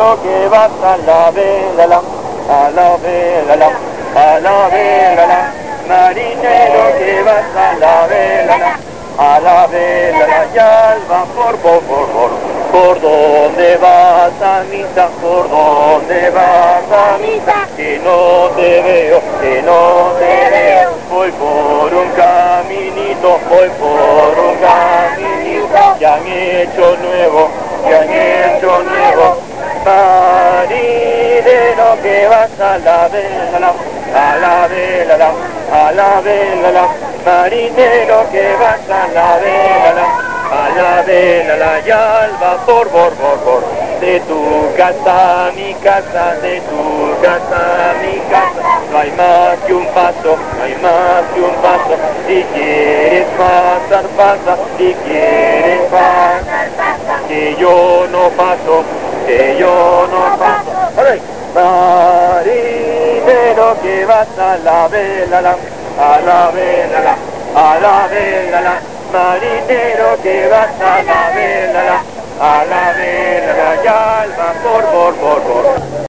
marinero que vas a la vela, a la vela, a la vela, marinero que vas a la vela, a la vela, y al vapor, por donde vas a misa, por donde vas a misa, que no te veo, que no te veo, voy por un caminito, voy por un caminito, que han hecho nuevo, que han hecho nuevo, marinero que vas a la vela, a la vela, a la vela, marinero que vas a la vela, y al vapor, de tu casa a mi casa, de tu casa a mi casa, no hay más que un paso, no hay más que un paso, si quieres pasar, pasa, si quieres pasar, pasa, que yo no paso, que yo no paso. Marinero que vas a la vela, a la vela, a la vela, marinero que vas a la vela, y al vapor,